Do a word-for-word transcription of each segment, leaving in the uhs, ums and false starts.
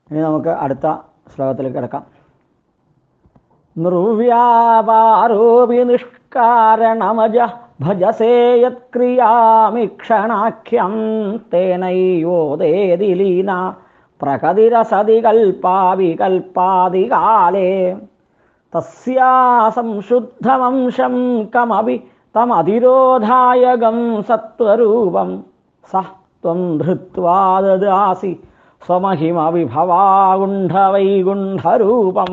ഇനി നമുക്ക് അടുത്ത ശ്ലോകത്തിലേക്ക് കിടക്കാം. നിർവ്യാപാരോപി നിഷ്കാരണമജ ഭജസേ യത്ക്രിയാമിക്ഷണാഖ്യം തേനൈയോദേതി ലീന പ്രകതിരസതി കൽപ്പാവികൽപ്പാദികാലേ തസ്യാ സംശുദ്ധവംശം കമപി തമതിരോധായകം സത്വരൂപം സ ത്വം ധൃത്വാ ദദാസി സ്വമഹിമ വിഭവാഗുണ്ഠവൈഗുണ്ഠരൂപം.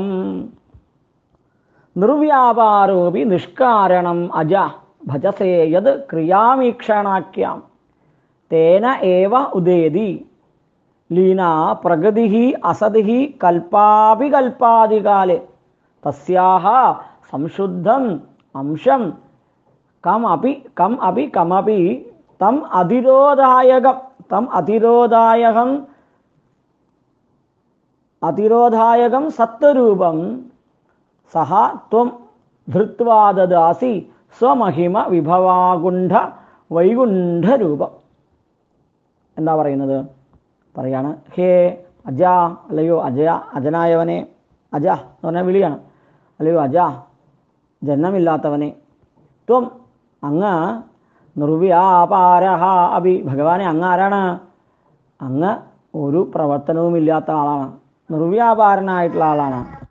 നിർവ്യാപാരോപി നിഷ്കാരണം അജ ഭജസേ യത് ക്രിയാമീക്ഷണാഖ്യാം തേന ഏവ ഉദേതി ലീനാ പ്രകൃതിഃ അസതിഃ കൽപ്പാപി കൽപ്പാദികാലേ തസ്യാഹ സംശുദ്ധം അംശം കം അപി കം അപി കമപി തം അതിരോധായകം തം അതിരോധായകം അതിരോധായകം സത്വരൂപം സഹ ത്വം ധൃത്വാ ദദാസി സ്വമഹിമ വിഭവാഗുണ്ഠ വൈകുണ്ഠരൂപം. എന്താ പറയുന്നത്? പറയാണ്, ഹേ അജ, അല്ലയോ അജയ, അജനായവനെ, അജ എന്ന് പറഞ്ഞാൽ വിളിയാണ്, അല്ലയോ അജ, ജന്മമില്ലാത്തവനെ, ത്വം അങ്ങ് നിർവ്യാപാരഹ അഭി, ഭഗവാനെ അങ്ങ് ആരാണ്? അങ്ങ് ഒരു പ്രവർത്തനവുമില്ലാത്ത ആളാണ്, നിർവ്യാപാരനായിട്ടുള്ള ആളാണ്.